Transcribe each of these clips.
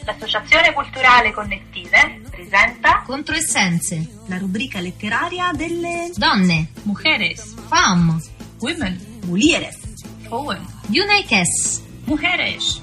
L'Associazione Culturale Connettive presenta Controessenze, la rubrica letteraria delle donne, Mujeres, femmes, Women, mulieres, Frauen, Junaiques, Mujeres.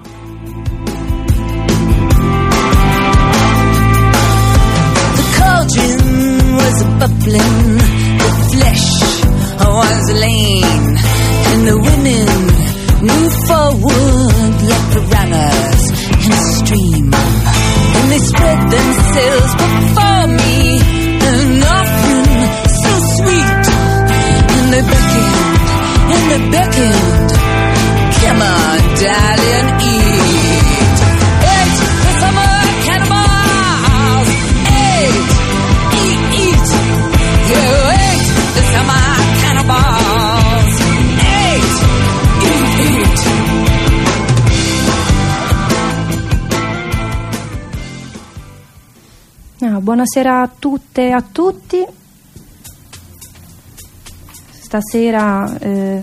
The cauldron was bubbling, the flesh was lean, and the women moved forward like piranhas in a stream. And they spread themselves before me, an offering so sweet. And they beckoned, come on, darling, eat. Eat the summer cannibals, eat. You ate the summer cannibals, eat. Buonasera a tutte e a tutti. Stasera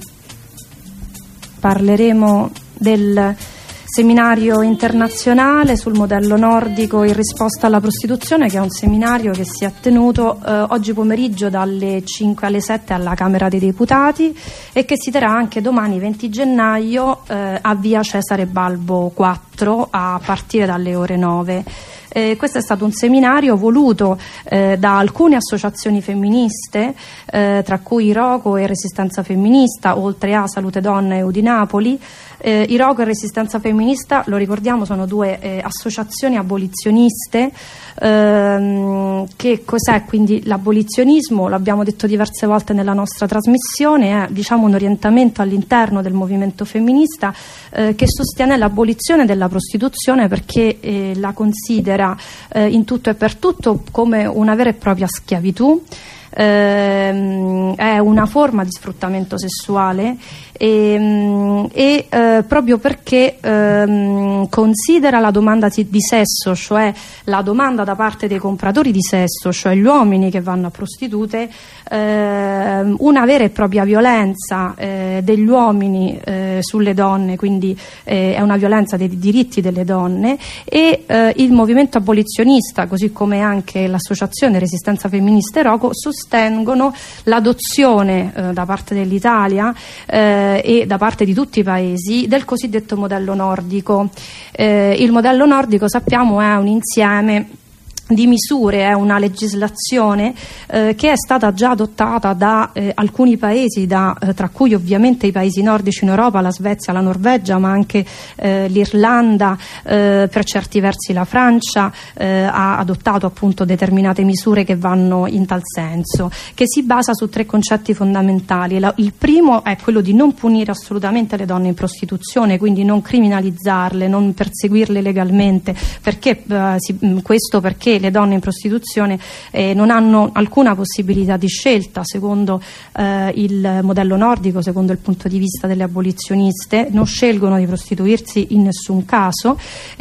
parleremo del seminario internazionale sul modello nordico in risposta alla prostituzione, che è un seminario che si è tenuto oggi pomeriggio dalle 5 alle 7 alla Camera dei Deputati e che si terrà anche domani 20 gennaio a via Cesare Balbo 4 a partire dalle ore 9. Questo è stato un seminario voluto da alcune associazioni femministe, tra cui Iroco e Resistenza Femminista, oltre a Salute Donna e Udinapoli. Iroco e Resistenza Femminista, lo ricordiamo, sono due associazioni abolizioniste. Che cos'è quindi l'abolizionismo? L'abbiamo detto diverse volte nella nostra trasmissione, è un orientamento all'interno del movimento femminista che sostiene l'abolizione della prostituzione perché la considera in tutto e per tutto come una vera e propria schiavitù. È una forma di sfruttamento sessuale e proprio perché considera la domanda di sesso, cioè la domanda da parte dei compratori di sesso, cioè gli uomini che vanno a prostitute, una vera e propria violenza degli uomini sulle donne, quindi è una violenza dei diritti delle donne, e il movimento abolizionista, così come anche l'associazione Resistenza Femminista Iroco, sostengono l'adozione da parte dell'Italia e da parte di tutti i paesi del cosiddetto modello nordico. Il modello nordico, sappiamo, è un insieme di misure, è una legislazione che è stata già adottata da alcuni paesi, tra cui ovviamente i paesi nordici in Europa, la Svezia, la Norvegia, ma anche l'Irlanda, per certi versi la Francia ha adottato appunto determinate misure che vanno in tal senso, che si basa su tre concetti fondamentali. Il primo è quello di non punire assolutamente le donne in prostituzione, quindi non criminalizzarle, non perseguirle legalmente, perché questo perché le donne in prostituzione non hanno alcuna possibilità di scelta secondo il modello nordico, secondo il punto di vista delle abolizioniste, non scelgono di prostituirsi in nessun caso.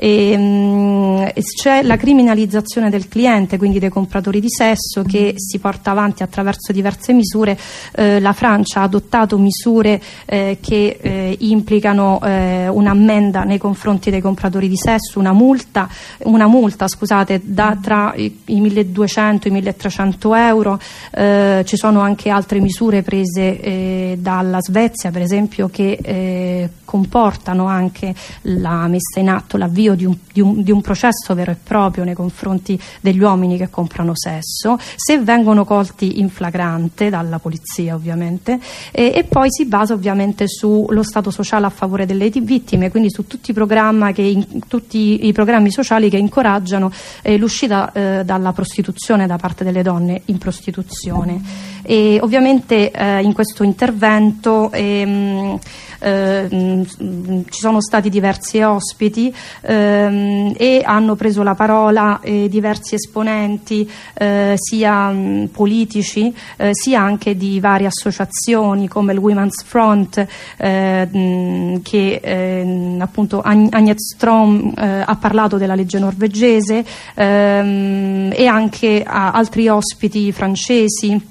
C'è la criminalizzazione del cliente, quindi dei compratori di sesso, che si porta avanti attraverso diverse misure. La Francia ha adottato misure che implicano un'ammenda nei confronti dei compratori di sesso, una multa tra i 1.200 e i 1.300 euro. Ci sono anche altre misure prese dalla Svezia, per esempio, che comportano anche la messa in atto, l'avvio di un processo vero e proprio nei confronti degli uomini che comprano sesso, se vengono colti in flagrante dalla polizia, ovviamente, e poi si basa ovviamente sullo stato sociale a favore delle vittime, quindi su tutti i programmi sociali che incoraggiano l'uscita dalla prostituzione da parte delle donne in prostituzione. E ovviamente in questo intervento ci sono stati diversi ospiti e hanno preso la parola diversi esponenti sia politici sia anche di varie associazioni come il Women's Front, che appunto Agnes Strom ha parlato della legge norvegese, e anche altri ospiti francesi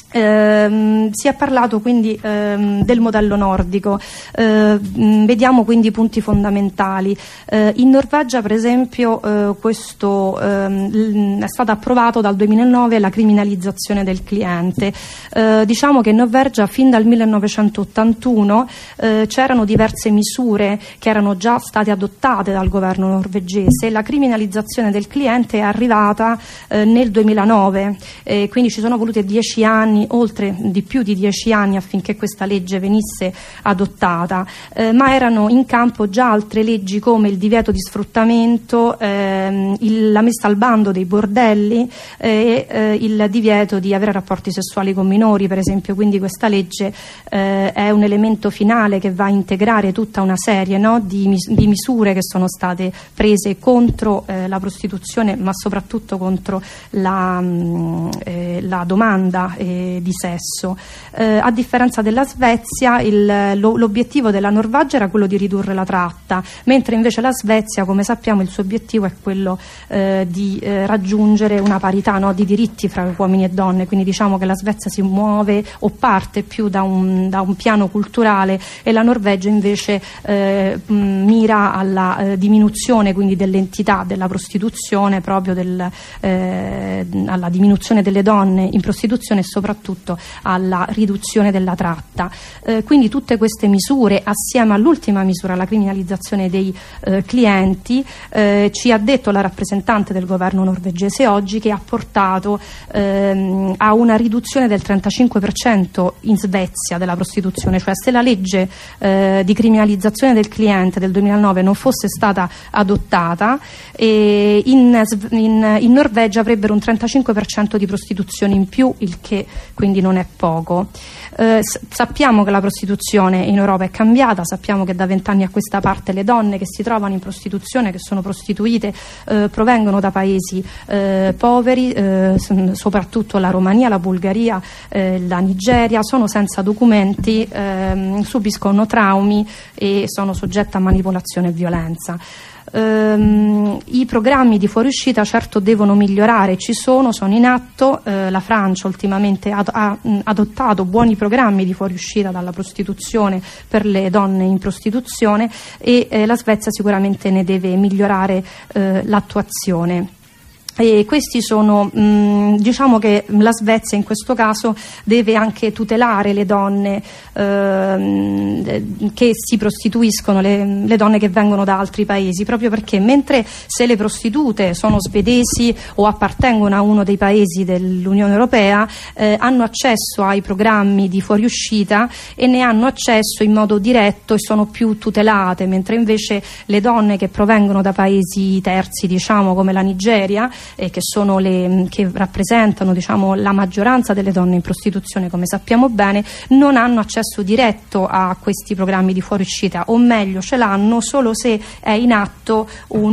Si è parlato quindi del modello nordico, vediamo quindi i punti fondamentali. In Norvegia per esempio questo è stato approvato dal 2009 la criminalizzazione del cliente. Diciamo che in Norvegia fin dal 1981 c'erano diverse misure che erano già state adottate dal governo norvegese. La criminalizzazione del cliente è arrivata nel 2009, quindi ci sono voluti 10 anni, oltre di più di 10 anni affinché questa legge venisse adottata, ma erano in campo già altre leggi come il divieto di sfruttamento, la messa al bando dei bordelli e il divieto di avere rapporti sessuali con minori, per esempio. Quindi questa legge è un elemento finale che va a integrare tutta una serie, no, di misure che sono state prese contro la prostituzione, ma soprattutto contro la domanda di sesso. A differenza della Svezia, l'obiettivo della Norvegia era quello di ridurre la tratta, mentre invece la Svezia, come sappiamo, il suo obiettivo è quello di raggiungere una parità, no, di diritti fra uomini e donne. Quindi diciamo che la Svezia si muove o parte più da un piano culturale, e la Norvegia invece mira alla diminuzione quindi dell'entità della prostituzione, proprio alla diminuzione delle donne in prostituzione e soprattutto alla riduzione della tratta. Quindi tutte queste misure, assieme all'ultima misura, la criminalizzazione dei clienti, ci ha detto la rappresentante del governo norvegese oggi che ha portato a una riduzione del 35% in Svezia della prostituzione. Cioè, se la legge di criminalizzazione del cliente del 2009 non fosse stata adottata, in Norvegia avrebbero un 35% di prostituzione in più, il che quindi non è poco. Sappiamo che la prostituzione in Europa è cambiata, sappiamo che da 20 anni a questa parte le donne che si trovano in prostituzione, che sono prostituite, provengono da paesi poveri, soprattutto la Romania, la Bulgaria, la Nigeria, sono senza documenti, subiscono traumi e sono soggette a manipolazione e violenza. I programmi di fuoriuscita certo devono migliorare, sono in atto. La Francia ultimamente ha adottato buoni programmi di fuoriuscita dalla prostituzione per le donne in prostituzione, e la Svezia sicuramente ne deve migliorare l'attuazione. E questi sono, diciamo che la Svezia in questo caso deve anche tutelare le donne che si prostituiscono, le donne che vengono da altri paesi, proprio perché mentre se le prostitute sono svedesi o appartengono a uno dei paesi dell'Unione Europea, hanno accesso ai programmi di fuoriuscita e ne hanno accesso in modo diretto e sono più tutelate, mentre invece le donne che provengono da paesi terzi, diciamo come la Nigeria, che rappresentano, diciamo, la maggioranza delle donne in prostituzione, come sappiamo bene, non hanno accesso diretto a questi programmi di fuoriuscita, o meglio ce l'hanno solo se è in atto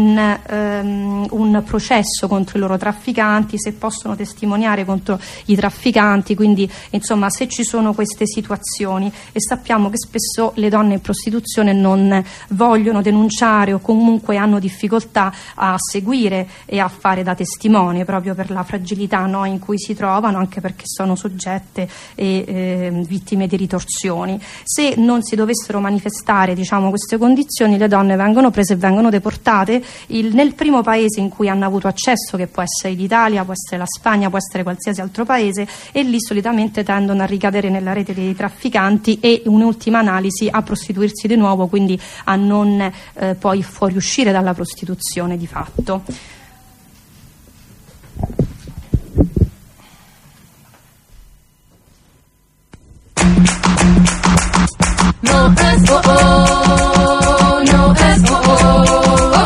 un processo contro i loro trafficanti, se possono testimoniare contro i trafficanti, quindi insomma se ci sono queste situazioni. E sappiamo che spesso le donne in prostituzione non vogliono denunciare o comunque hanno difficoltà a seguire e a fare da testimone, proprio per la fragilità, no, in cui si trovano, anche perché sono soggette e vittime di ritorsioni. Se non si dovessero manifestare, diciamo, queste condizioni, le donne vengono prese e vengono deportate nel primo paese in cui hanno avuto accesso, che può essere l'Italia, può essere la Spagna, può essere qualsiasi altro paese, e lì solitamente tendono a ricadere nella rete dei trafficanti e, in ultima analisi, a prostituirsi di nuovo, quindi a non poi fuoriuscire dalla prostituzione di fatto. No es oh oh, no es oh oh,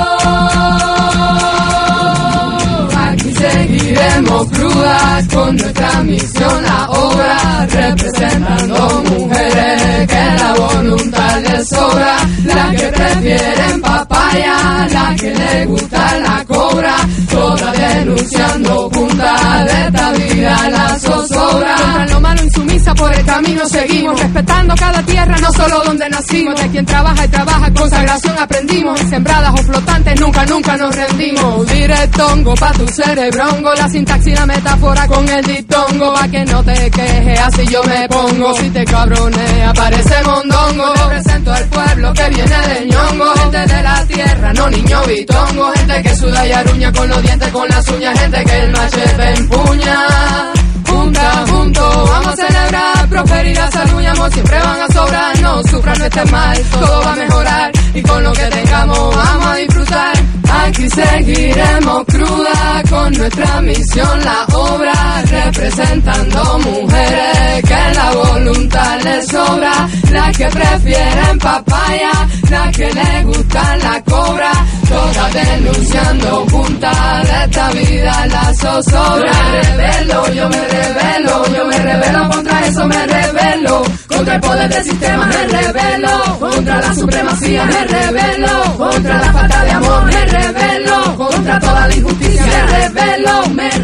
oh, oh. Aquí seguiremos crudas con nuestra misión, la obra, representando mujeres que la voluntad les sobra, la que prefieren papaya, la que le gusta la cobra, todas denunciando punta de esta vida la zozobra. Contra lo malo insumisa por el camino seguimos, respetando cada tierra, no solo donde nacimos. De quien trabaja y trabaja, consagración aprendimos. En sembradas o flotantes, nunca nos rendimos. Directongo pa' tu cerebrongo, la sintaxis y la metáfora con el dictongo. Pa' que no te quejes, así yo me pongo. Si te cabronea, parece mondongo. Represento al pueblo que viene de Ñongo, gente de la tierra, no niño bitongo. Gente que suda y aruña con los dientes, con las uñas. Gente que el machete empuña. Juntos vamos a celebrar, prosperidad, salud y amor siempre van a sobrar. No sufran, no estén mal, todo va a mejorar. Y con lo que tengamos vamos a disfrutar. Aquí seguiremos cruda con nuestra misión, la obra, representando mujeres que la voluntad les sobra. Las que prefieren papaya, las que les gusta la cobra. Todas denunciando juntas de esta vida la zozobra. Yo me rebelo contra eso, me rebelo contra el poder del sistema, me rebelo contra la supremacía, me rebelo contra la falta de amor, me rebelo contra toda la injusticia, me rebelo.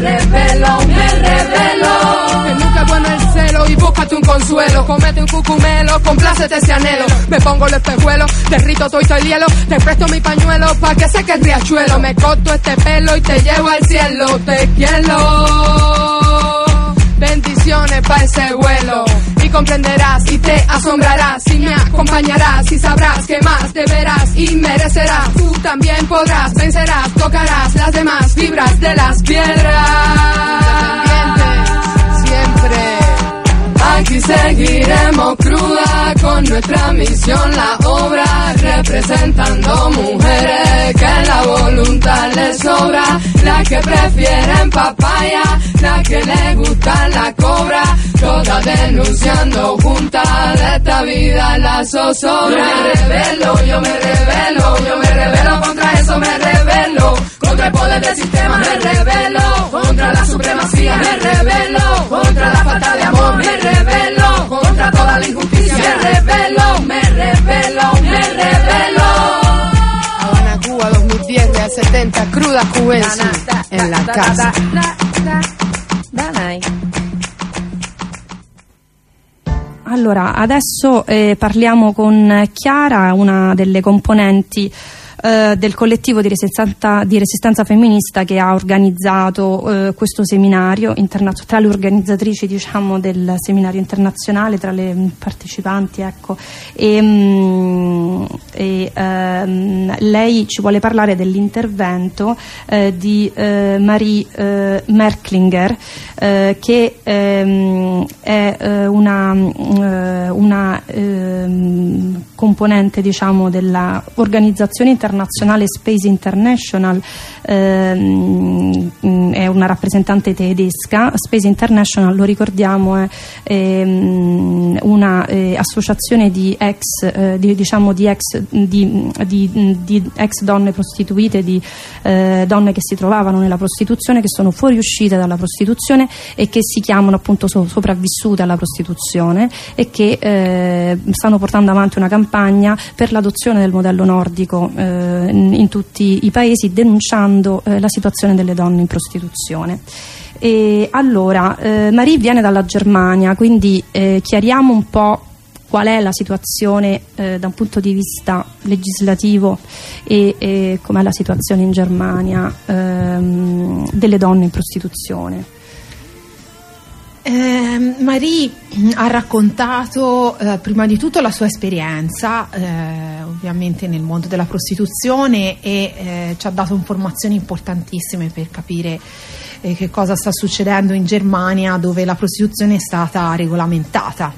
Que nunca es bueno el celo y búscate un consuelo, comete un cucumelo, complácete ese anhelo. Me pongo el espejuelo, derrito todo el hielo, te presto mi pañuelo pa' que seque el riachuelo. Me corto este pelo y te llevo al cielo, te quiero. Bendiciones pa' ese vuelo, y comprenderás y te asombrarás, y me acompañarás y sabrás que más deberás y merecerás. Tú también podrás, vencerás, tocarás las demás fibras de las piedras. Siempre. Aquí seguiremos cruda con nuestra misión, la obra, representando mujeres que la voluntad les sobra. Las que prefieren papaya, las que les gusta la cobra. Todas denunciando juntas de esta vida la zozobra. Yo me rebelo contra eso, me rebelo contra el poder del sistema, me rebelo contra la supremacía, me rebelo contra la falta de amor, me rebelo contra toda la injusticia, me rebelo. Habana, Cuba, 2010, Real 70, cruda cubense en la casa. Allora, adesso parliamo con Chiara, una delle componenti del collettivo di resistenza femminista che ha organizzato questo seminario tra le organizzatrici, diciamo, del seminario internazionale, tra le partecipanti, ecco. Lei ci vuole parlare dell'intervento di Marie Merklinger, che è una componente, diciamo, della organizzazione internazionale Space International, è una rappresentante tedesca. Space International, lo ricordiamo, è una associazione di ex donne prostituite, di donne che si trovavano nella prostituzione, che sono fuoriuscite dalla prostituzione e che si chiamano appunto sopravvissute alla prostituzione, e che stanno portando avanti una campagna per l'adozione del modello nordico in tutti i paesi, denunciando la situazione delle donne in prostituzione. E allora, Marie viene dalla Germania, quindi chiariamo un po' qual è la situazione da un punto di vista legislativo e com'è la situazione in Germania delle donne in prostituzione. Marie ha raccontato prima di tutto la sua esperienza ovviamente nel mondo della prostituzione, e ci ha dato informazioni importantissime per capire che cosa sta succedendo in Germania, dove la prostituzione è stata regolamentata.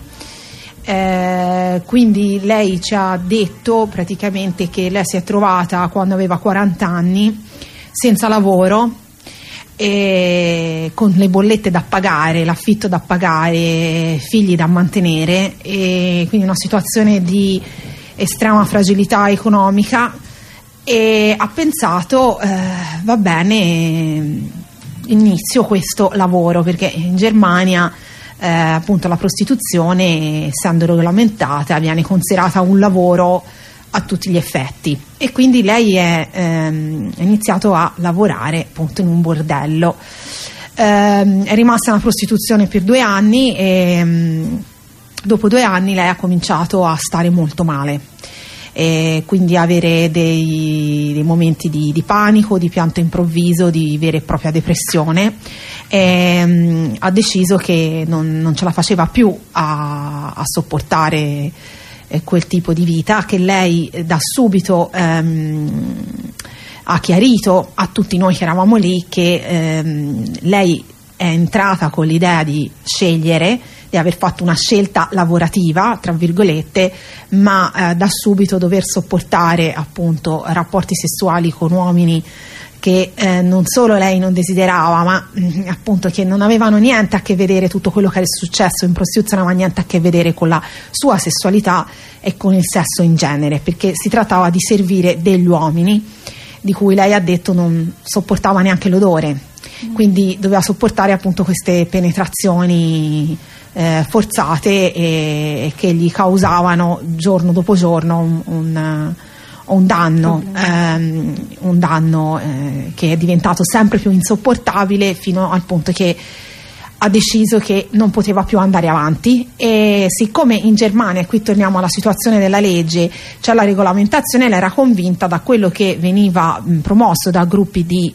Quindi lei ci ha detto praticamente che lei si è trovata quando aveva 40 anni senza lavoro, e con le bollette da pagare, l'affitto da pagare, figli da mantenere, e quindi una situazione di estrema fragilità economica, e ha pensato va bene, inizio questo lavoro, perché in Germania appunto la prostituzione, essendo regolamentata, viene considerata un lavoro a tutti gli effetti, e quindi lei è iniziato a lavorare appunto in un bordello. È rimasta nella prostituzione per 2 anni e dopo 2 anni lei ha cominciato a stare molto male, e quindi avere dei momenti di panico, di pianto improvviso, di vera e propria depressione. Ha deciso che non ce la faceva più a sopportare quel tipo di vita, che lei da subito ha chiarito a tutti noi che eravamo lì che lei è entrata con l'idea di scegliere, di aver fatto una scelta lavorativa, tra virgolette, ma da subito dover sopportare appunto rapporti sessuali con uomini che non solo lei non desiderava, ma appunto che non avevano niente a che vedere, tutto quello che è successo in prostituzione non aveva niente a che vedere con la sua sessualità e con il sesso in genere, perché si trattava di servire degli uomini di cui lei ha detto non sopportava neanche l'odore, quindi doveva sopportare appunto queste penetrazioni forzate e che gli causavano giorno dopo giorno un danno che è diventato sempre più insopportabile, fino al punto che ha deciso che non poteva più andare avanti. E siccome in Germania, e qui torniamo alla situazione della legge, c'è la regolamentazione, lei era convinta da quello che veniva promosso da gruppi di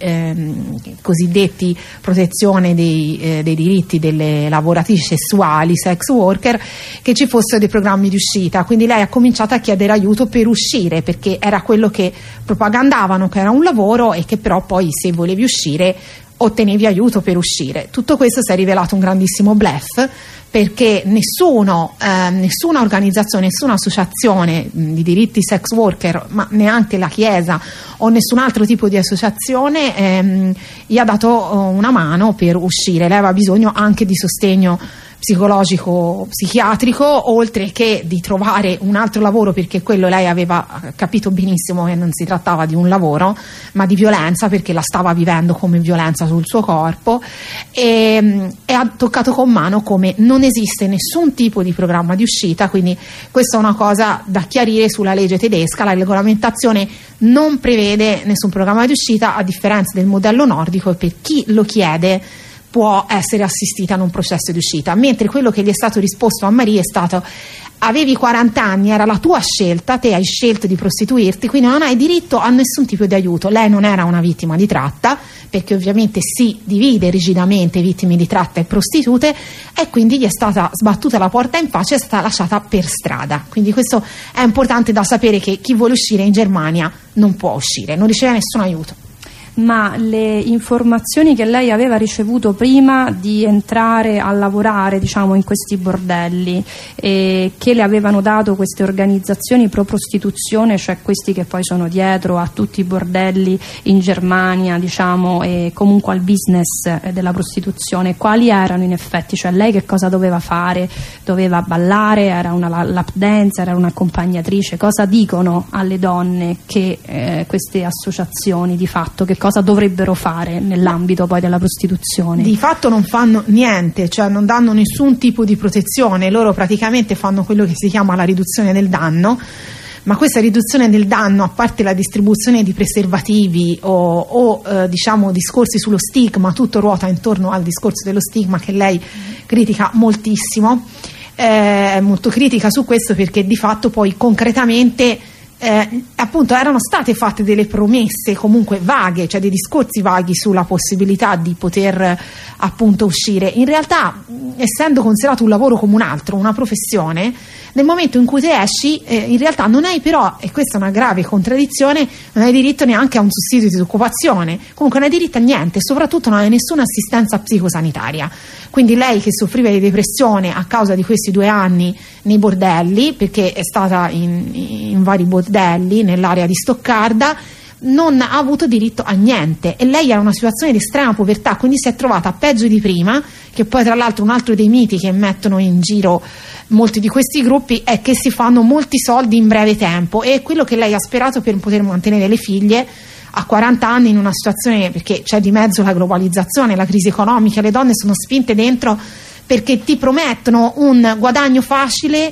cosiddetti protezione dei diritti delle lavoratrici sessuali, sex worker, che ci fossero dei programmi di uscita. Quindi lei ha cominciato a chiedere aiuto per uscire, perché era quello che propagandavano, che era un lavoro, e che però poi se volevi uscire ottenevi aiuto per uscire. Tutto questo si è rivelato un grandissimo bluff, perché nessuna organizzazione, nessuna associazione di diritti sex worker, ma neanche la Chiesa o nessun altro tipo di associazione gli ha dato una mano per uscire. Lei aveva bisogno anche di sostegno psicologico, psichiatrico, oltre che di trovare un altro lavoro, perché quello lei aveva capito benissimo che non si trattava di un lavoro ma di violenza, perché la stava vivendo come violenza sul suo corpo, e ha toccato con mano come non esiste nessun tipo di programma di uscita. Quindi questa è una cosa da chiarire sulla legge tedesca: la regolamentazione non prevede nessun programma di uscita, a differenza del modello nordico, e per chi lo chiede può essere assistita in un processo di uscita. Mentre quello che gli è stato risposto a Maria è stato: avevi 40 anni, era la tua scelta, te hai scelto di prostituirti, quindi non hai diritto a nessun tipo di aiuto. Lei non era una vittima di tratta, perché ovviamente si divide rigidamente vittime di tratta e prostitute, e quindi gli è stata sbattuta la porta in faccia e è stata lasciata per strada. Quindi questo è importante da sapere, che chi vuole uscire in Germania non può uscire, non riceve nessun aiuto. Ma le informazioni che lei aveva ricevuto prima di entrare a lavorare, diciamo, in questi bordelli, che le avevano dato queste organizzazioni pro prostituzione, cioè questi che poi sono dietro a tutti i bordelli in Germania, diciamo, e comunque al business della prostituzione, quali erano in effetti? Cioè lei che cosa doveva fare? Doveva ballare? Era una lap dance? Era un'accompagnatrice? Cosa dicono alle donne che queste associazioni di fatto, che cosa dovrebbero fare nell'ambito poi della prostituzione? Di fatto non fanno niente, cioè non danno nessun tipo di protezione. Loro praticamente fanno quello che si chiama la riduzione del danno, ma questa riduzione del danno, a parte la distribuzione di preservativi o diciamo discorsi sullo stigma, tutto ruota intorno al discorso dello stigma, che lei critica moltissimo, è molto critica su questo, perché di fatto poi concretamente appunto erano state fatte delle promesse comunque vaghe, cioè dei discorsi vaghi sulla possibilità di poter appunto uscire. In realtà, essendo considerato un lavoro come un altro, una professione, nel momento in cui te esci, in realtà non hai però, e questa è una grave contraddizione, non hai diritto neanche a un sussidio di disoccupazione, comunque non hai diritto a niente, e soprattutto non hai nessuna assistenza psicosanitaria. Quindi lei, che soffriva di depressione a causa di questi 2 anni nei bordelli, perché è stata in vari bordelli nell'area di Stoccarda, non ha avuto diritto a niente, e lei era in una situazione di estrema povertà, quindi si è trovata peggio di prima. Che poi tra l'altro un altro dei miti che mettono in giro molti di questi gruppi è che si fanno molti soldi in breve tempo, e quello che lei ha sperato per poter mantenere le figlie a 40 anni in una situazione, perché c'è di mezzo la globalizzazione, la crisi economica, le donne sono spinte dentro perché ti promettono un guadagno facile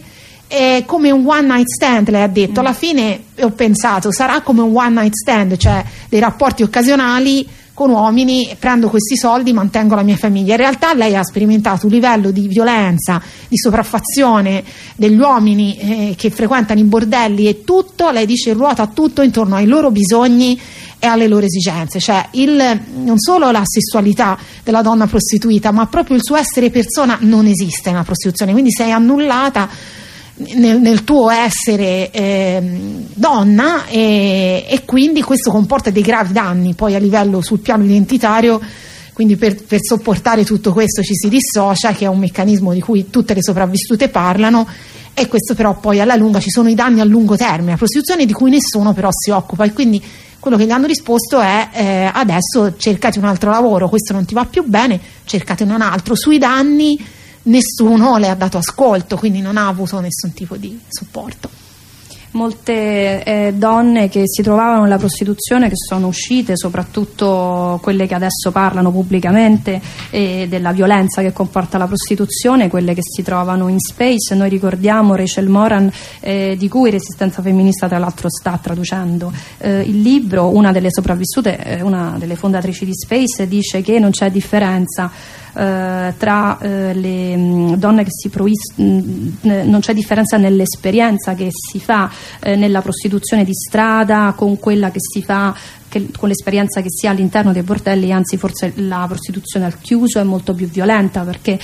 come un one night stand, lei ha detto. Alla fine ho pensato, sarà come un one night stand, cioè dei rapporti occasionali con uomini, prendo questi soldi, mantengo la mia famiglia. In realtà lei ha sperimentato un livello di violenza, di sopraffazione degli uomini che frequentano i bordelli, e tutto, lei dice, ruota tutto intorno ai loro bisogni e alle loro esigenze, cioè non solo la sessualità della donna prostituita, ma proprio il suo essere persona non esiste nella prostituzione, quindi sei annullata nel tuo essere donna, e quindi questo comporta dei gravi danni poi a livello sul piano identitario. Quindi per sopportare tutto questo ci si dissocia, che è un meccanismo di cui tutte le sopravvissute parlano, e questo però poi alla lunga ci sono i danni a lungo termine, la prostituzione di cui nessuno però si occupa, e quindi quello che gli hanno risposto è adesso cercate un altro lavoro, questo non ti va più bene, cercate un altro. Sui danni nessuno le ha dato ascolto, quindi non ha avuto nessun tipo di supporto. Molte donne che si trovavano nella prostituzione, che sono uscite, soprattutto quelle che adesso parlano pubblicamente della violenza che comporta la prostituzione, quelle che si trovano in Space. Noi ricordiamo Rachel Moran, di cui Resistenza Femminista tra l'altro sta traducendo il libro. Una delle sopravvissute, una delle fondatrici di Space, dice che non c'è differenza tra le donne che non c'è differenza nell'esperienza che si fa nella prostituzione di strada con quella che si fa con l'esperienza che si ha all'interno dei bordelli. Anzi, forse la prostituzione al chiuso è molto più violenta, perché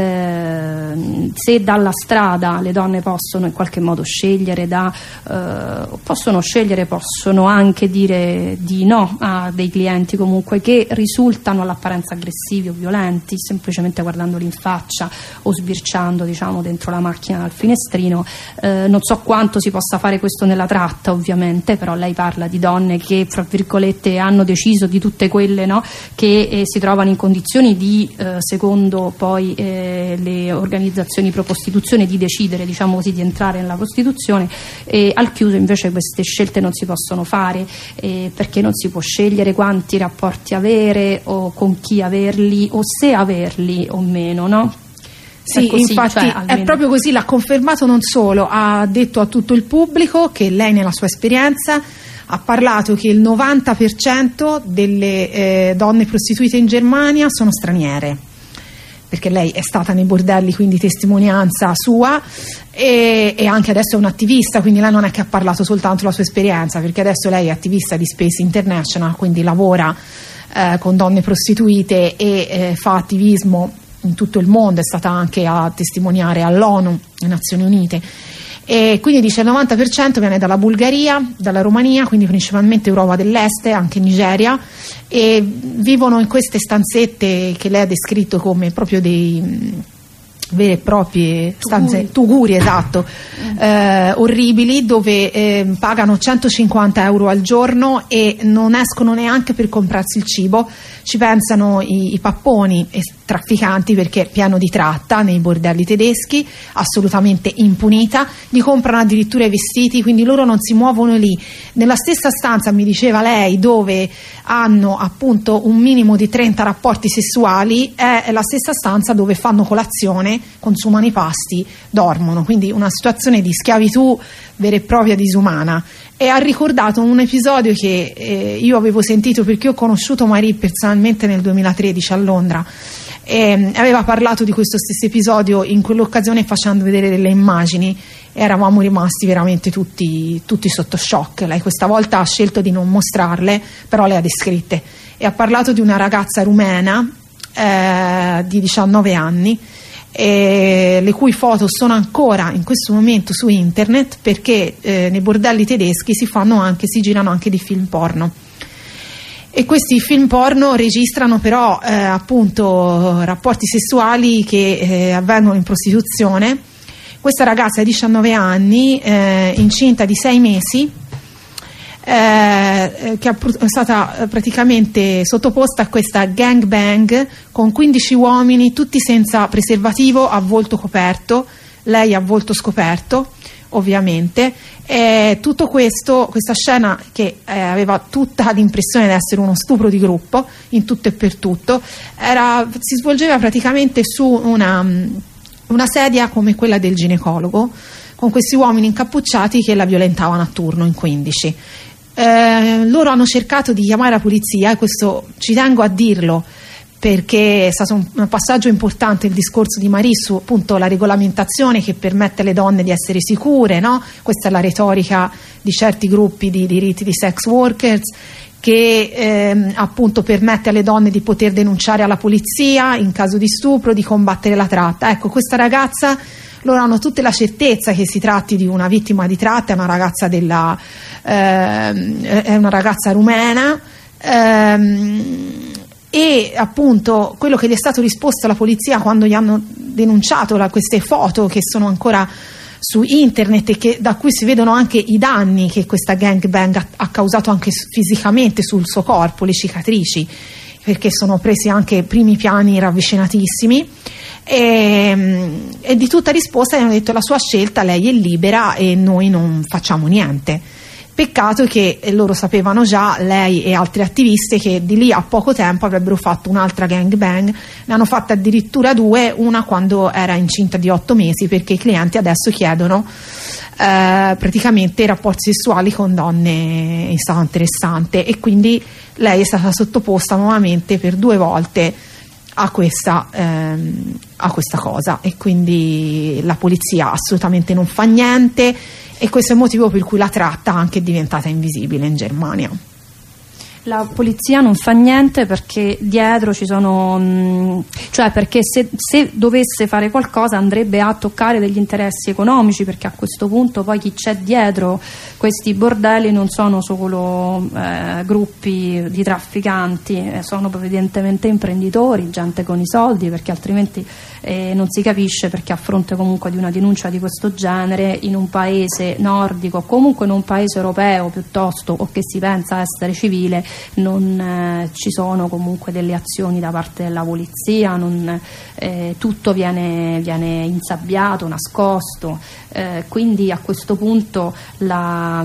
se dalla strada le donne possono in qualche modo scegliere, possono anche dire di no a dei clienti comunque che risultano all'apparenza aggressivi o violenti, semplicemente guardandoli in faccia o sbirciando, diciamo, dentro la macchina dal finestrino. Non so quanto si possa fare questo nella tratta, ovviamente, però lei parla di donne che, fra virgolette, hanno deciso, di tutte quelle, no, che si trovano in condizioni di, secondo poi le organizzazioni pro prostituzione, di decidere, diciamo così, di entrare nella prostituzione. E al chiuso invece queste scelte non si possono fare, perché non si può scegliere quanti rapporti avere o con chi averli o se averli o meno, no? Sì, così, infatti è proprio così, l'ha confermato. Non solo, ha detto a tutto il pubblico che lei, nella sua esperienza, ha parlato che il 90% delle donne prostituite in Germania sono straniere, perché lei è stata nei bordelli, quindi testimonianza sua, e anche adesso è un'attivista, quindi lei non è che ha parlato soltanto della sua esperienza, perché adesso lei è attivista di Space International, quindi lavora con donne prostituite e fa attivismo in tutto il mondo, è stata anche a testimoniare all'ONU, alle Nazioni Unite. E quindi dice il 90% viene dalla Bulgaria, dalla Romania, quindi principalmente Europa dell'Est, anche Nigeria, e vivono in queste stanzette che lei ha descritto come proprio dei vere e proprie stanze, tuguri, esatto, orribili, dove pagano 150 euro al giorno e non escono neanche per comprarsi il cibo. Ci pensano i papponi e trafficanti, perché è pieno di tratta nei bordelli tedeschi, assolutamente impunita, li comprano addirittura i vestiti, quindi loro non si muovono lì. Nella stessa stanza, mi diceva lei, dove hanno appunto un minimo di 30 rapporti sessuali, è la stessa stanza dove fanno colazione, consumano i pasti, dormono, quindi una situazione di schiavitù vera e propria, disumana. E ha ricordato un episodio che io avevo sentito, perché ho conosciuto Marie personalmente nel 2013 a Londra, e aveva parlato di questo stesso episodio in quell'occasione facendo vedere delle immagini, e eravamo rimasti veramente tutti sotto shock. Lei questa volta ha scelto di non mostrarle, però le ha descritte, e ha parlato di una ragazza rumena di 19 anni, le cui foto sono ancora in questo momento su internet, perché nei bordelli tedeschi si girano anche dei film porno, e questi film porno registrano però appunto rapporti sessuali che avvengono in prostituzione. Questa ragazza ha 19 anni, incinta di 6 mesi, che è stata praticamente sottoposta a questa gangbang con 15 uomini, tutti senza preservativo, a volto coperto, lei a volto scoperto, ovviamente. Tutto questo, questa scena che aveva tutta l'impressione di essere uno stupro di gruppo in tutto e per tutto, si svolgeva praticamente su una sedia come quella del ginecologo, con questi uomini incappucciati che la violentavano a turno in 15. Loro hanno cercato di chiamare la polizia, e questo ci tengo a dirlo perché è stato un passaggio importante il discorso di Marie su appunto la regolamentazione che permette alle donne di essere sicure, no? Questa è la retorica di certi gruppi di diritti di sex workers, che appunto permette alle donne di poter denunciare alla polizia in caso di stupro, di combattere la tratta. Ecco, questa ragazza, loro hanno tutte la certezza che si tratti di una vittima di tratta, è una ragazza è una ragazza rumena, e appunto quello che gli è stato risposto alla polizia quando gli hanno denunciato queste foto che sono ancora su internet e da cui si vedono anche i danni che questa gangbang ha causato anche fisicamente sul suo corpo, le cicatrici, perché sono presi anche primi piani ravvicinatissimi, e di tutta risposta gli hanno detto: la sua scelta, lei è libera e noi non facciamo niente. Peccato che loro sapevano già, lei e altre attiviste, che di lì a poco tempo avrebbero fatto un'altra gangbang. Ne hanno fatte addirittura 2, una quando era incinta di 8 mesi, perché i clienti adesso chiedono praticamente rapporti sessuali con donne in stato interessante, e quindi lei è stata sottoposta nuovamente per 2 volte a questa cosa, e quindi la polizia assolutamente non fa niente, e questo è il motivo per cui la tratta anche è diventata invisibile in Germania. La polizia non fa niente perché dietro ci sono, cioè perché se dovesse fare qualcosa andrebbe a toccare degli interessi economici, perché a questo punto poi chi c'è dietro questi bordelli non sono solo gruppi di trafficanti, sono evidentemente imprenditori, gente con i soldi, perché altrimenti non si capisce perché a fronte comunque di una denuncia di questo genere in un paese nordico, comunque in un paese europeo piuttosto, o che si pensa essere civile, non ci sono comunque delle azioni da parte della polizia, tutto viene insabbiato, nascosto, quindi a questo punto la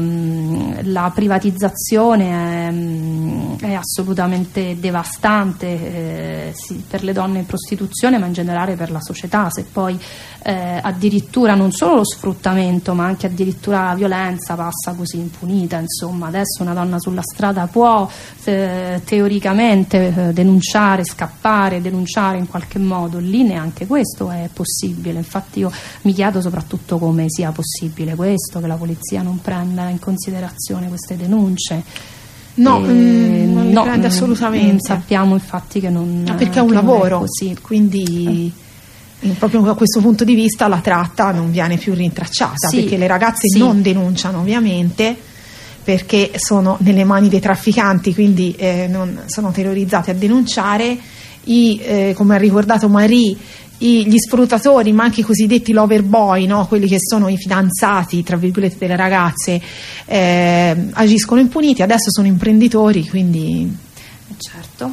privatizzazione è assolutamente devastante per le donne in prostituzione, ma in generale per la società. Se poi addirittura non solo lo sfruttamento, ma anche addirittura la violenza passa così impunita, insomma, adesso una donna sulla strada può teoricamente denunciare, scappare, denunciare in qualche modo, lì neanche questo è possibile. Infatti io mi chiedo soprattutto come sia possibile questo, che la polizia non prenda in considerazione queste denunce. Non li prende assolutamente. Sappiamo infatti che non, perché è un lavoro, è così. Quindi proprio da questo punto di vista la tratta non viene più rintracciata, perché le ragazze non denunciano ovviamente, perché sono nelle mani dei trafficanti, quindi non sono terrorizzate a denunciare. Come ha ricordato Marie, gli sfruttatori, ma anche i cosiddetti lover boy, no? Quelli che sono i fidanzati tra virgolette delle ragazze, agiscono impuniti, adesso sono imprenditori, quindi certo,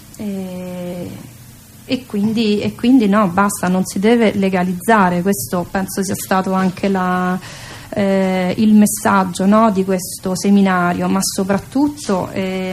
e quindi no, basta, non si deve legalizzare. Questo penso sia stato anche il messaggio, no, di questo seminario, ma soprattutto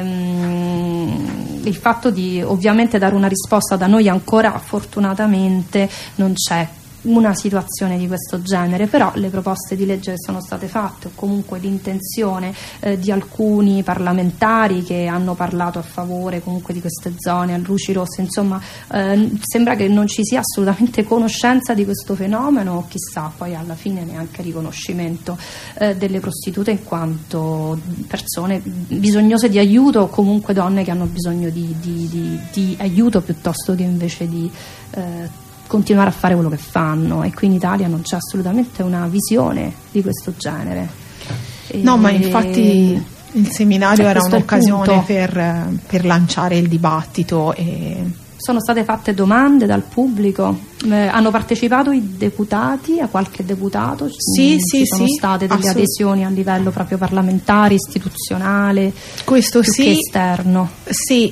il fatto di ovviamente dare una risposta. Da noi ancora fortunatamente non c'è una situazione di questo genere, però le proposte di legge che sono state fatte, o comunque l'intenzione di alcuni parlamentari che hanno parlato a favore comunque di queste zone a luci rosse, insomma, sembra che non ci sia assolutamente conoscenza di questo fenomeno, o chissà poi alla fine neanche riconoscimento delle prostitute in quanto persone bisognose di aiuto, o comunque donne che hanno bisogno di aiuto piuttosto che invece di continuare a fare quello che fanno. E qui in Italia non c'è assolutamente una visione di questo genere. No, ma infatti il seminario era un'occasione per lanciare il dibattito. Sono state fatte domande dal pubblico, hanno partecipato i deputati, a qualche deputato? Ci sono state delle adesioni a livello proprio parlamentare, istituzionale, questo più che esterno? Sì,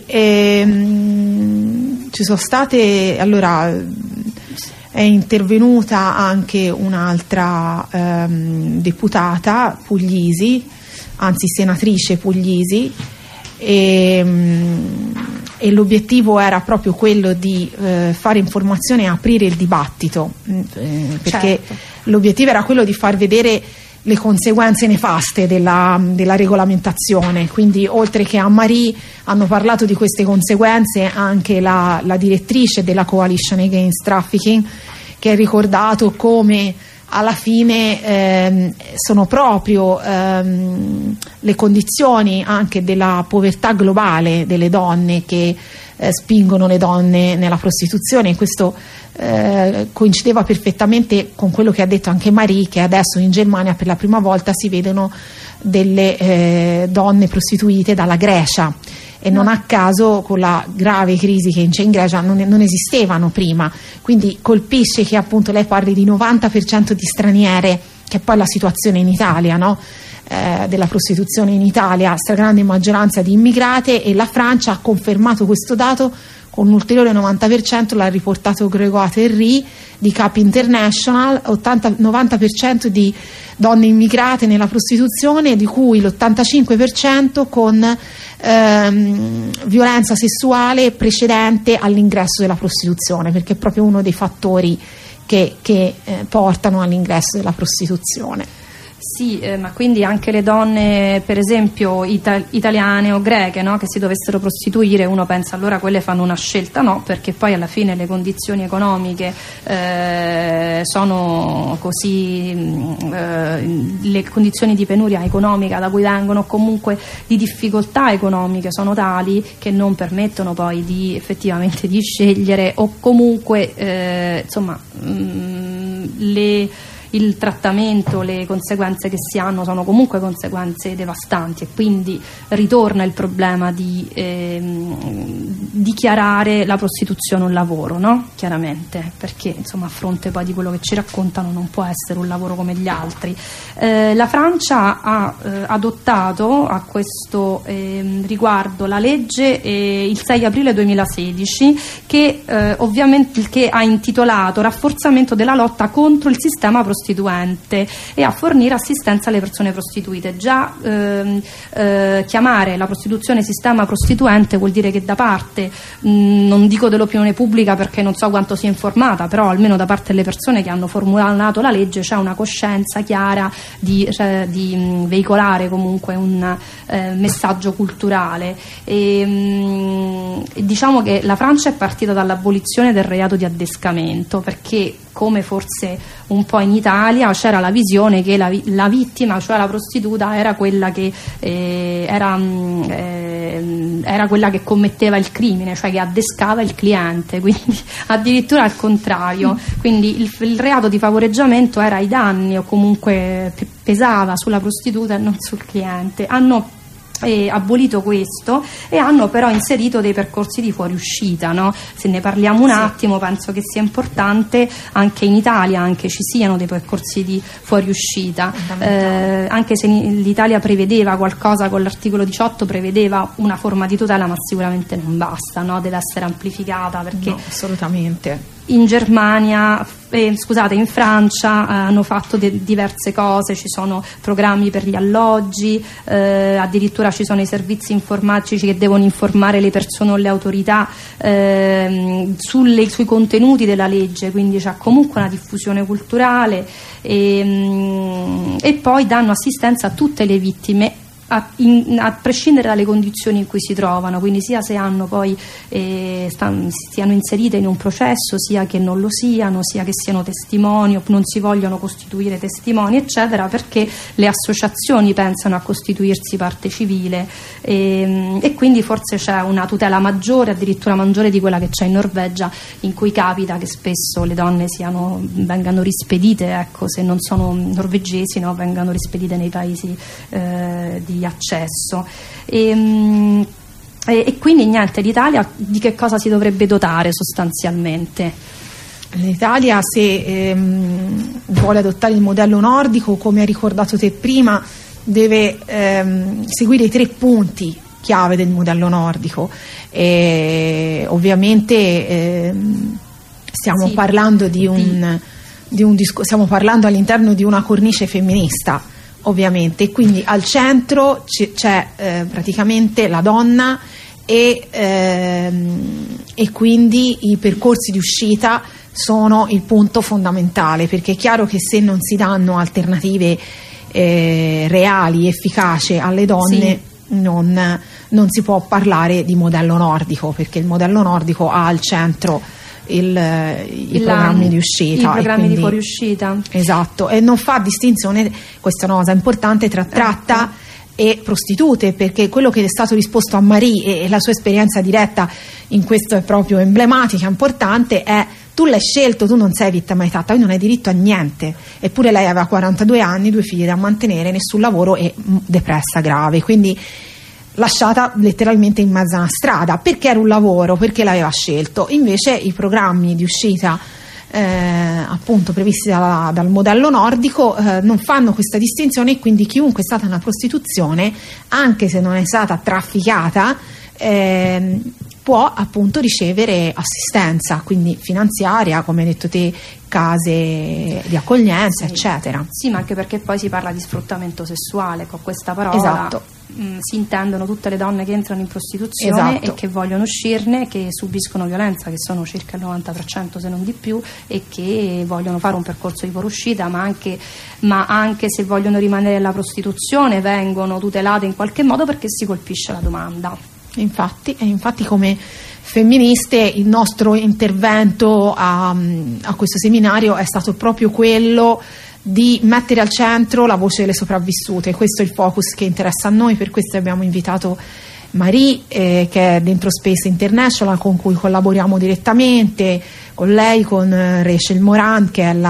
ci sono state, allora è intervenuta anche un'altra deputata Puglisi, anzi senatrice Puglisi, e e l'obiettivo era proprio quello di fare informazione e aprire il dibattito, perché l'obiettivo era quello di far vedere le conseguenze nefaste della regolamentazione. Quindi oltre che Anne-Marie hanno parlato di queste conseguenze anche la direttrice della Coalition Against Trafficking, che ha ricordato come alla fine sono proprio le condizioni anche della povertà globale delle donne che spingono le donne nella prostituzione, e questo coincideva perfettamente con quello che ha detto anche Marie, che adesso in Germania per la prima volta si vedono delle donne prostituite dalla Grecia, e non a caso con la grave crisi che c'è in Grecia non esistevano prima. Quindi colpisce che appunto lei parli di 90% di straniere, che è poi la situazione in Italia, no? Della prostituzione in Italia, stragrande maggioranza di immigrate, e la Francia ha confermato questo dato con un ulteriore 90%, l'ha riportato Grégoire Terry di Cap International, 90% di donne immigrate nella prostituzione, di cui l'85% con violenza sessuale precedente all'ingresso della prostituzione, perché è proprio uno dei fattori che portano all'ingresso della prostituzione. Sì, ma quindi anche le donne, per esempio italiane o greche, no, che si dovessero prostituire, uno pensa allora quelle fanno una scelta, no, perché poi alla fine le condizioni economiche sono così, le condizioni di penuria economica da cui vengono, comunque di difficoltà economiche, sono tali che non permettono poi di effettivamente di scegliere, o comunque insomma il trattamento, le conseguenze che si hanno sono comunque conseguenze devastanti, e quindi ritorna il problema di dichiarare la prostituzione un lavoro, no? Chiaramente, perché insomma a fronte poi di quello che ci raccontano non può essere un lavoro come gli altri. La Francia ha adottato a questo riguardo la legge il 6 aprile 2016 che ha intitolato Rafforzamento della lotta contro il sistema prostituente e a fornire assistenza alle persone prostituite. Già chiamare la prostituzione sistema prostituente vuol dire che da parte, non dico dell'opinione pubblica perché non so quanto sia informata, però almeno da parte delle persone che hanno formulato la legge c'è una coscienza chiara di veicolare comunque un messaggio culturale. Diciamo che la Francia è partita dall'abolizione del reato di addescamento, perché come forse un po' in Italia c'era la visione che la vittima, cioè la prostituta, era quella che era quella che commetteva il crimine, cioè che addescava il cliente, quindi addirittura al contrario. Quindi il reato di favoreggiamento era ai danni, o comunque pesava sulla prostituta e non sul cliente. Hanno abolito questo e hanno però inserito dei percorsi di fuoriuscita, no? Se ne parliamo un attimo, penso che sia importante anche in Italia anche ci siano dei percorsi di fuoriuscita, anche se l'Italia prevedeva qualcosa con l'articolo 18, prevedeva una forma di tutela, ma sicuramente non basta, no? Deve essere amplificata, perché no, assolutamente. In Germania, in Francia hanno fatto diverse cose, ci sono programmi per gli alloggi, addirittura ci sono i servizi informatici che devono informare le persone o le autorità sui contenuti della legge, quindi c'è comunque una diffusione culturale, e poi danno assistenza a tutte le vittime a prescindere dalle condizioni in cui si trovano, quindi sia se hanno poi siano inserite in un processo, sia che non lo siano, sia che siano testimoni o non si vogliono costituire testimoni, eccetera, perché le associazioni pensano a costituirsi parte civile, e quindi forse c'è una tutela maggiore, addirittura maggiore di quella che c'è in Norvegia, in cui capita che spesso le donne vengano rispedite, ecco, se non sono norvegesi, no, vengano rispedite nei paesi di accesso, e quindi niente, l'Italia di che cosa si dovrebbe dotare sostanzialmente? L'Italia, se vuole adottare il modello nordico, come hai ricordato te prima, deve seguire i 3 punti chiave del modello nordico, e ovviamente stiamo parlando stiamo parlando all'interno di una cornice femminista, ovviamente, quindi al centro c'è praticamente la donna e quindi i percorsi di uscita sono il punto fondamentale, perché è chiaro che se non si danno alternative reali, efficaci alle donne, sì, non si può parlare di modello nordico, perché il modello nordico ha al centro i programmi di uscita, i programmi di fuoriuscita. Esatto, e non fa distinzione, questa è una cosa importante, tra tratta e prostitute, perché quello che è stato risposto a Marie e la sua esperienza diretta in questo è proprio emblematica, importante, è: tu l'hai scelto, tu non sei vittima di tratta, non hai diritto a niente. Eppure lei aveva 42 anni, 2 figli da mantenere, nessun lavoro e depressa grave, quindi lasciata letteralmente in mezzo a una strada, perché era un lavoro, perché l'aveva scelto. Invece i programmi di uscita appunto previsti dal modello nordico non fanno questa distinzione, e quindi chiunque è stata nella prostituzione, anche se non è stata trafficata, può appunto ricevere assistenza, quindi finanziaria, come hai detto te, case di accoglienza, sì, eccetera. Sì, ma anche perché poi si parla di sfruttamento sessuale, con questa parola. Esatto. Si intendono tutte le donne che entrano in prostituzione, esatto, e che vogliono uscirne, che subiscono violenza, che sono circa il 90% se non di più, e che vogliono fare un percorso di fuoriuscita, ma anche se vogliono rimanere nella prostituzione vengono tutelate in qualche modo, perché si colpisce la domanda. Infatti come femministe il nostro intervento a questo seminario è stato proprio quello di mettere al centro la voce delle sopravvissute. Questo è il focus che interessa a noi, per questo abbiamo invitato Marie, che è dentro Space International, con cui collaboriamo direttamente, con lei, con Rachel Moran, che è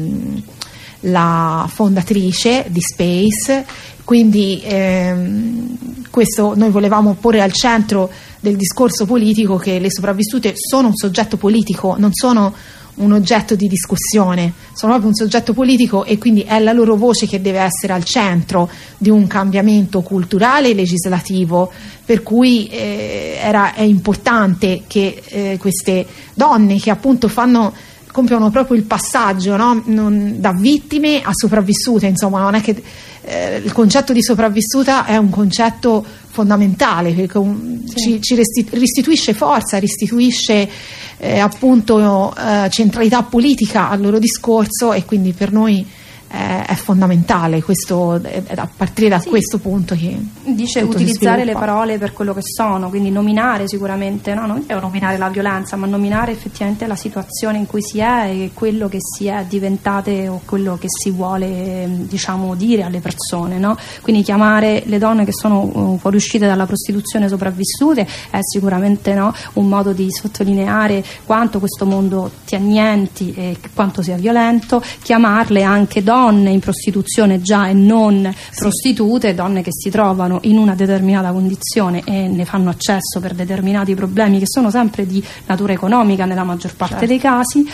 la fondatrice di Space. Quindi questo noi volevamo porre al centro del discorso politico, che le sopravvissute sono un soggetto politico, non sono un oggetto di discussione, sono proprio un soggetto politico, e quindi è la loro voce che deve essere al centro di un cambiamento culturale e legislativo, per cui è importante che queste donne che appunto compiono proprio il passaggio, no? Da vittime a sopravvissute, insomma, non è che il concetto di sopravvissuta è un concetto fondamentale, perché ci restituisce forza, restituisce appunto centralità politica al loro discorso, e quindi per noi è fondamentale questo, è a partire da questo punto che dice utilizzare le parole per quello che sono, quindi nominare sicuramente, no? Non devo nominare la violenza, ma nominare effettivamente la situazione in cui si è e quello che si è diventate, o quello che si vuole, diciamo, dire alle persone, no? Quindi chiamare le donne che sono fuoriuscite dalla prostituzione sopravvissute è sicuramente, no, un modo di sottolineare quanto questo mondo ti annienti e quanto sia violento. Chiamarle anche donne in prostituzione già e non prostitute, donne che si trovano in una determinata condizione e ne fanno accesso per determinati problemi che sono sempre di natura economica nella maggior parte dei casi,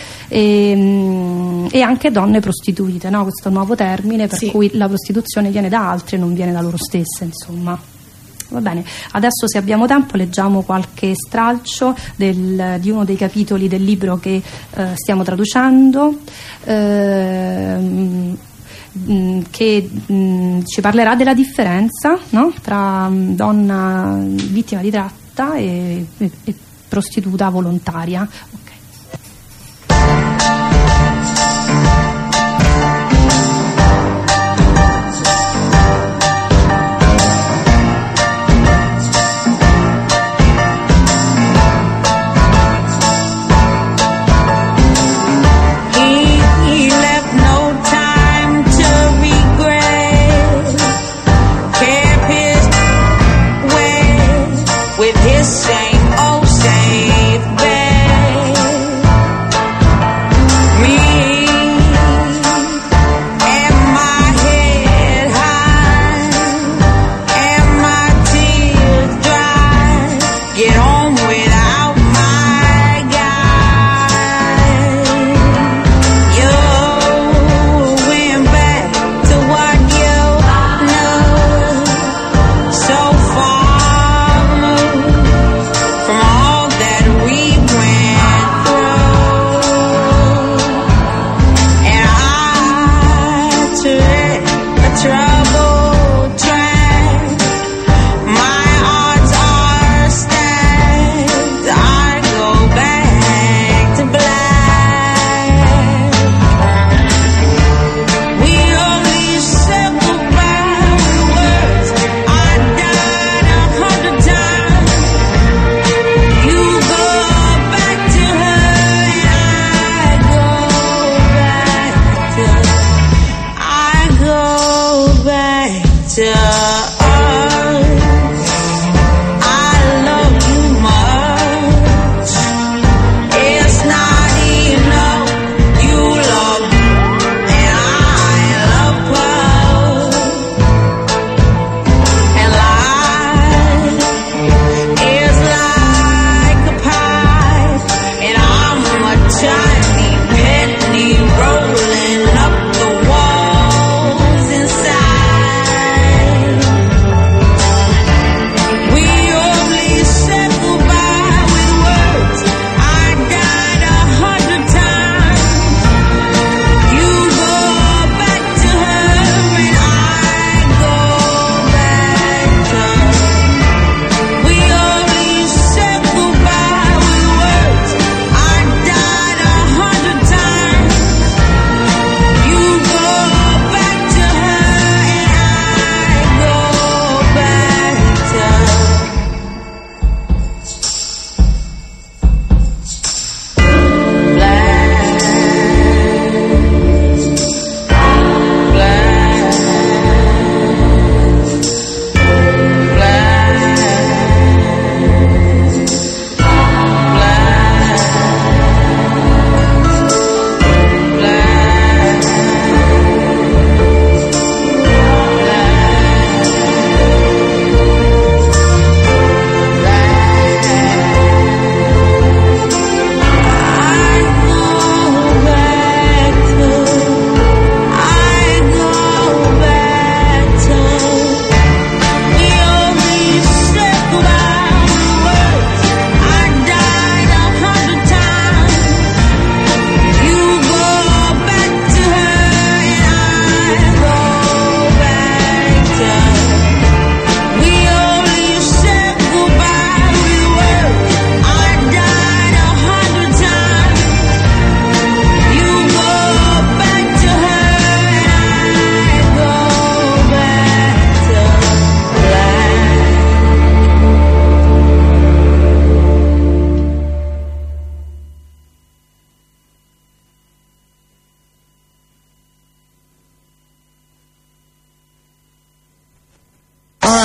e anche donne prostituite, no? Questo nuovo termine per cui la prostituzione viene da altre e non viene da loro stesse, insomma. Va bene, adesso se abbiamo tempo leggiamo qualche stralcio di uno dei capitoli del libro che stiamo traducendo, che ci parlerà della differenza, no? Tra donna vittima di tratta e prostituta volontaria.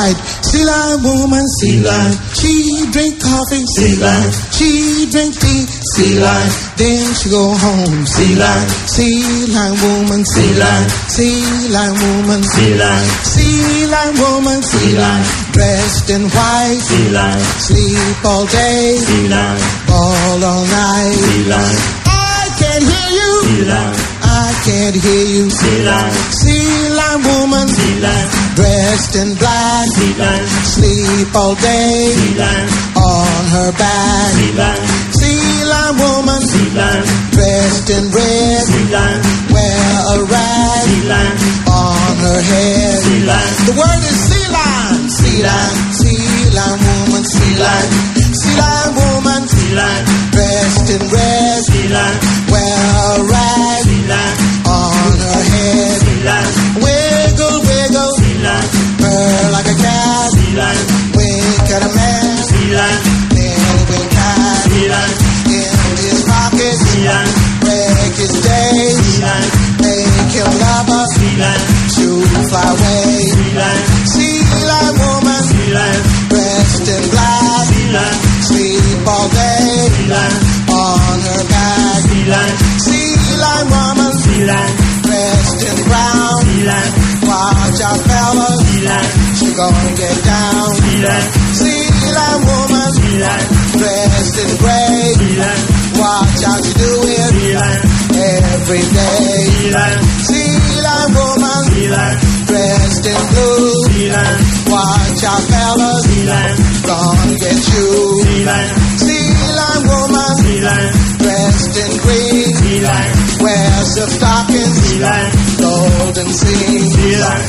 right. Sea lion woman, sea lion. She drink coffee, sea lion. She drink tea, sea lion. Then she go home, sea lion. Sea lion woman, sea lion. Sea lion woman, sea lion. Sea lion woman, sea lion. Dressed in white, sea lion. Sleep all day, sea lion. Ball all night, sea lion. I can't hear you, sea lion. I can't hear you, sea lion. Sea lion woman, sea lion. Dressed in black, sea lion. Sleep all day, sea lion. On her back, sea lion. Sea lion woman, sea lion. Dressed in red, sea lion. Wear a rag, sea lion. On her head, sea lion. The word is sea lion, sea lion. Sea lion woman, sea lion. Sea lion woman, sea lion. Dressed in red, sea lion. Wear a rag, sea lion. On her head, sea lion. Wiggle, wiggle, sea lion. Purr like a cat, sea lion. Wink at a man, sea lion. Then wink at, sea lion. In his pocket, sea lion. Break his day, sea lion. Make him love us, sea lion. To fly away, sea lion. Sea lion woman, sea lion. Dressed in black, sea lion. Sleep all day, sea lion. On her back, sea lion. Sea lion woman, sea lion. Dressed in brown, sea lion. Watch out, fellas, sea lion. She gonna get down, sea lion. Sea lion woman, sea lion. Dressed in gray, sea lion. Watch out, you do it, sea lion. Every day, sea lion. Sea lion woman, sea lion. Dressed in blue, sea lion. Watch out, fellas, sea lion. Gonna get you, sea lion. Sea lion woman, sea lion. Dressed in green, sea lion. Wears silk stockings, sea lion. Golden sea, sea lion.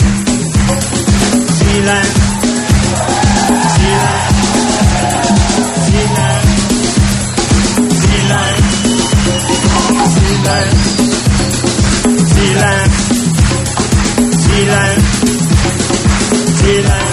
Sea lion. Sea lion. Sea lion. Sea lion. Sea lion. Sea lion. Sea lion. Sea lion.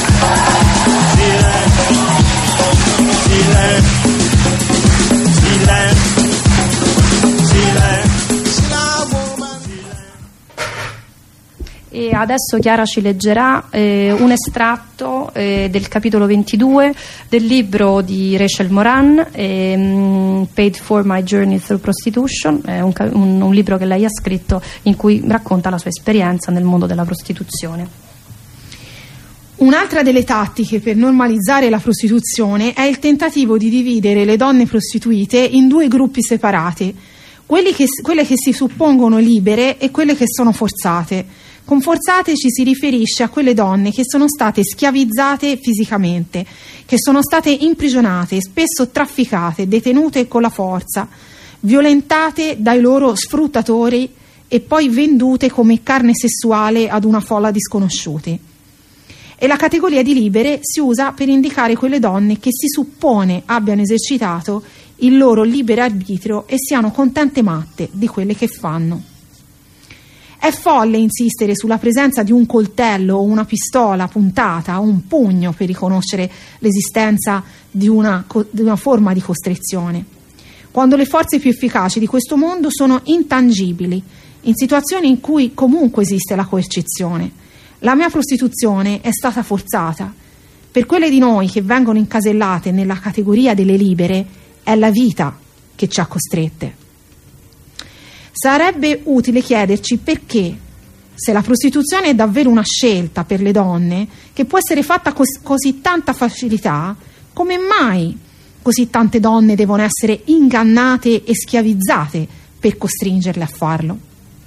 E adesso Chiara ci leggerà un estratto del capitolo 22 del libro di Rachel Moran, Paid for My Journey Through Prostitution, un libro che lei ha scritto in cui racconta la sua esperienza nel mondo della prostituzione. Un'altra delle tattiche per normalizzare la prostituzione è il tentativo di dividere le donne prostituite in due gruppi separati, quelle che si suppongono libere e quelle che sono forzate. Con forzate ci si riferisce a quelle donne che sono state schiavizzate fisicamente, che sono state imprigionate, spesso trafficate, detenute con la forza, violentate dai loro sfruttatori e poi vendute come carne sessuale ad una folla di sconosciuti. E la categoria di libere si usa per indicare quelle donne che si suppone abbiano esercitato il loro libero arbitrio e siano contente matte di quelle che fanno. È folle insistere sulla presenza di un coltello o una pistola puntata o un pugno per riconoscere l'esistenza di una forma di costrizione, quando le forze più efficaci di questo mondo sono intangibili, in situazioni in cui comunque esiste la coercizione. La mia prostituzione è stata forzata. Per quelle di noi che vengono incasellate nella categoria delle libere, è la vita che ci ha costrette. Sarebbe utile chiederci perché, se la prostituzione è davvero una scelta per le donne, che può essere fatta con così tanta facilità, come mai così tante donne devono essere ingannate e schiavizzate per costringerle a farlo?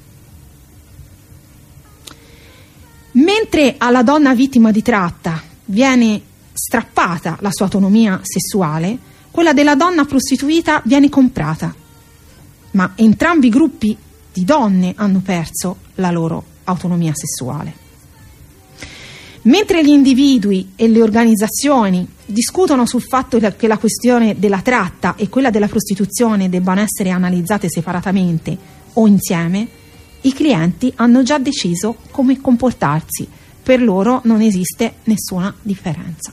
Mentre alla donna vittima di tratta viene strappata la sua autonomia sessuale, quella della donna prostituita viene comprata. Ma entrambi i gruppi di donne hanno perso la loro autonomia sessuale. Mentre gli individui e le organizzazioni discutono sul fatto che la questione della tratta e quella della prostituzione debbano essere analizzate separatamente o insieme, i clienti hanno già deciso come comportarsi. Per loro non esiste nessuna differenza.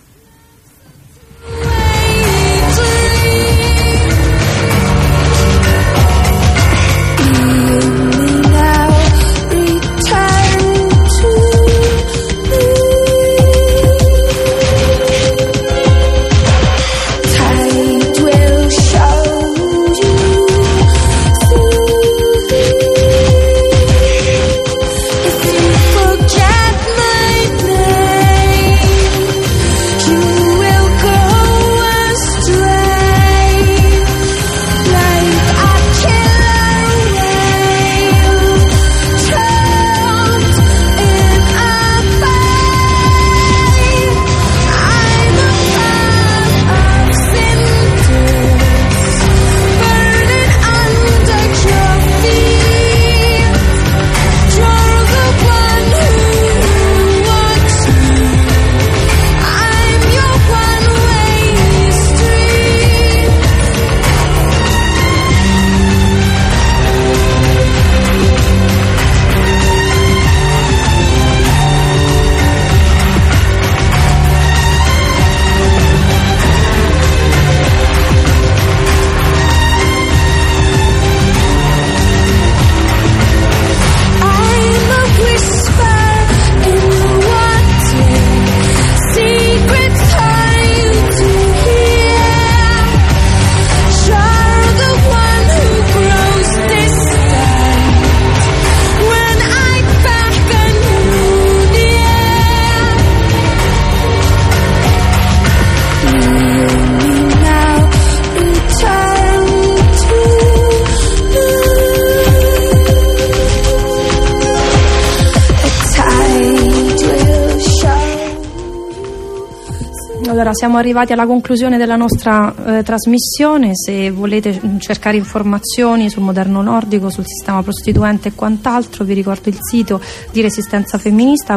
siamo arrivati alla conclusione della nostra trasmissione. Se volete cercare informazioni sul moderno nordico, sul sistema prostituente e quant'altro, vi ricordo il sito di Resistenza Femminista,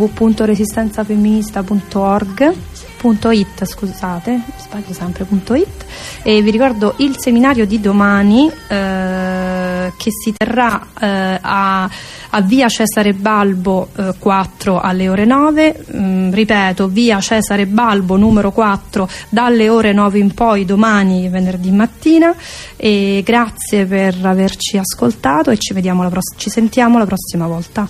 www.resistenzafemminista.org.it, scusate, sbaglio sempre .it, e vi ricordo il seminario di domani che si terrà a via Cesare Balbo 4 alle ore 9, ripeto, via Cesare Balbo numero 4 dalle ore 9 in poi domani, venerdì mattina. E grazie per averci ascoltato e ci sentiamo la prossima volta.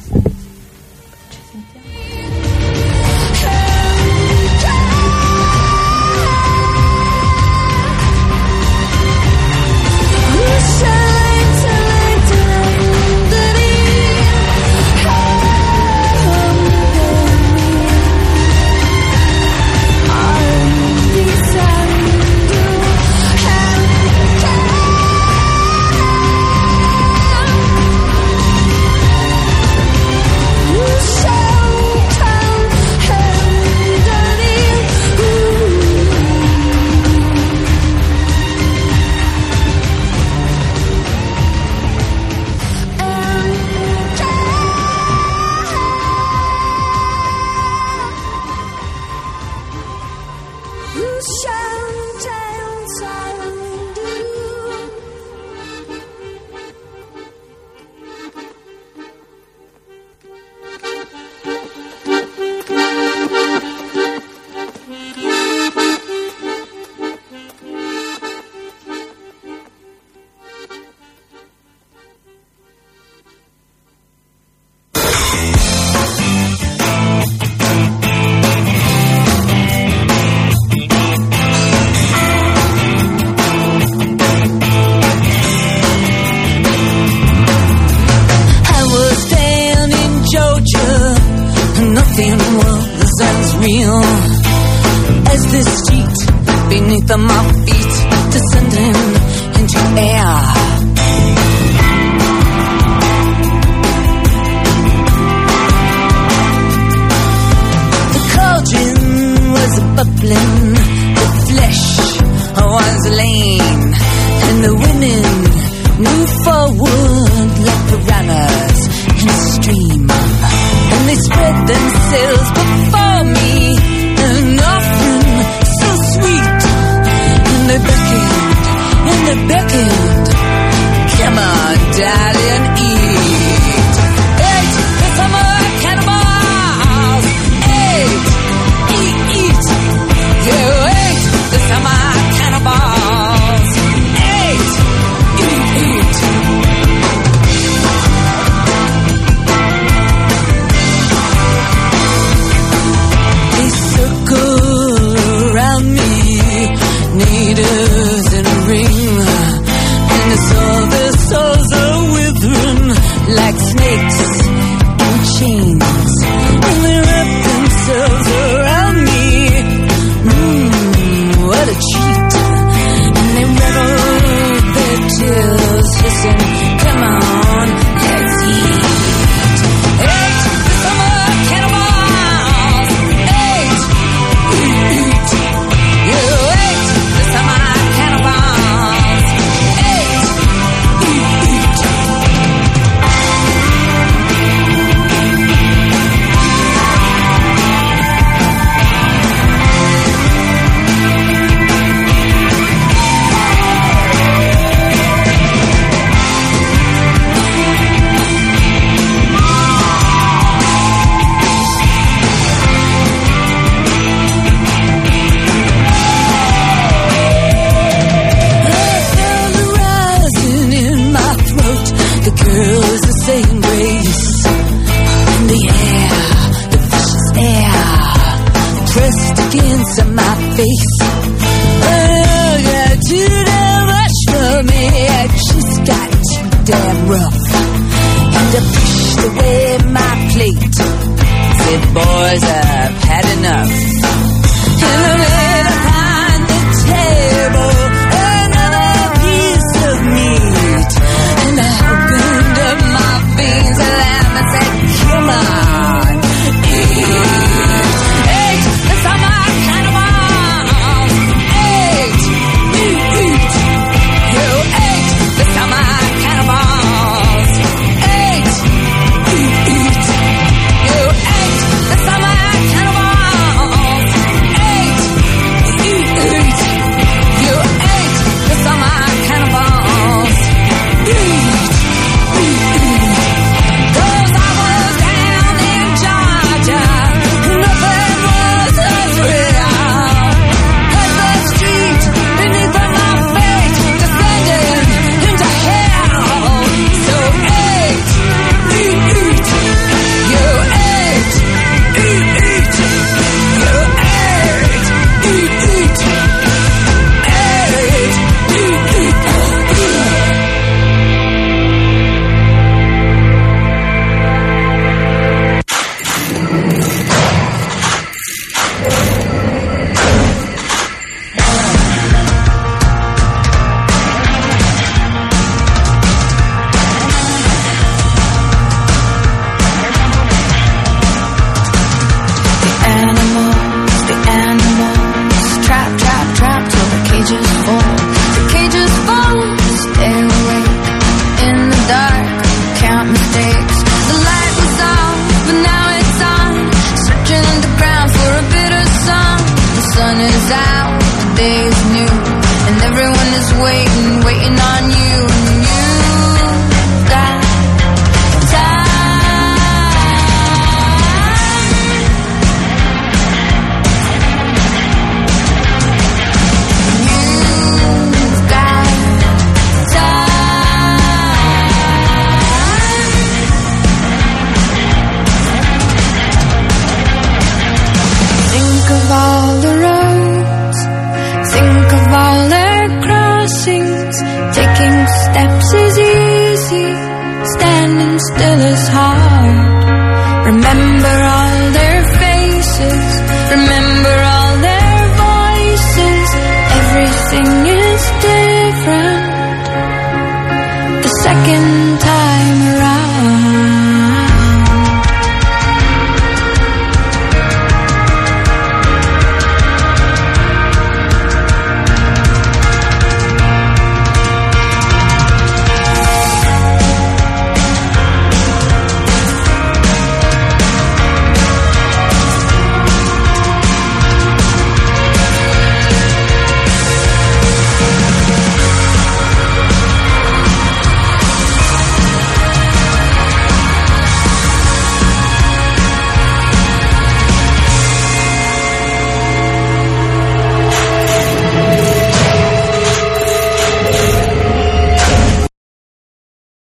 My feet descending into air. The cauldron was bubbling, the flesh was lean, and the women moved forward like piranhas in a stream, and they spread themselves before me, an offering so sweet. And they beckoned, come on, daddy, and eat. Eat the summer cannibals. Eat. You ate the summer cannibals. Eat. They circle around me, natives in a ring, and I saw their souls are withering like snakes in chains, and they wrap themselves around me. What a treat! And they rattle their tails, hissing, come on, let's eat. Eat the summer cannibals. Eat. You ate the summer cannibals. Eat. boys, I've had enough. And I laid upon the table another piece of meat, and I opened up my veins and laughed and said, come on, eat. Eat the summer cannibals. cages fall, stay awake in the dark, count mistakes. The light was off, but now it's on, searching underground for a bit of sun. The sun is out, the day is new, and everyone is waiting on you. And you've got all the roads, think of all their crossings. Taking steps is easy, standing still is hard. Remember all their faces, remember all their voices. Everything is different the second time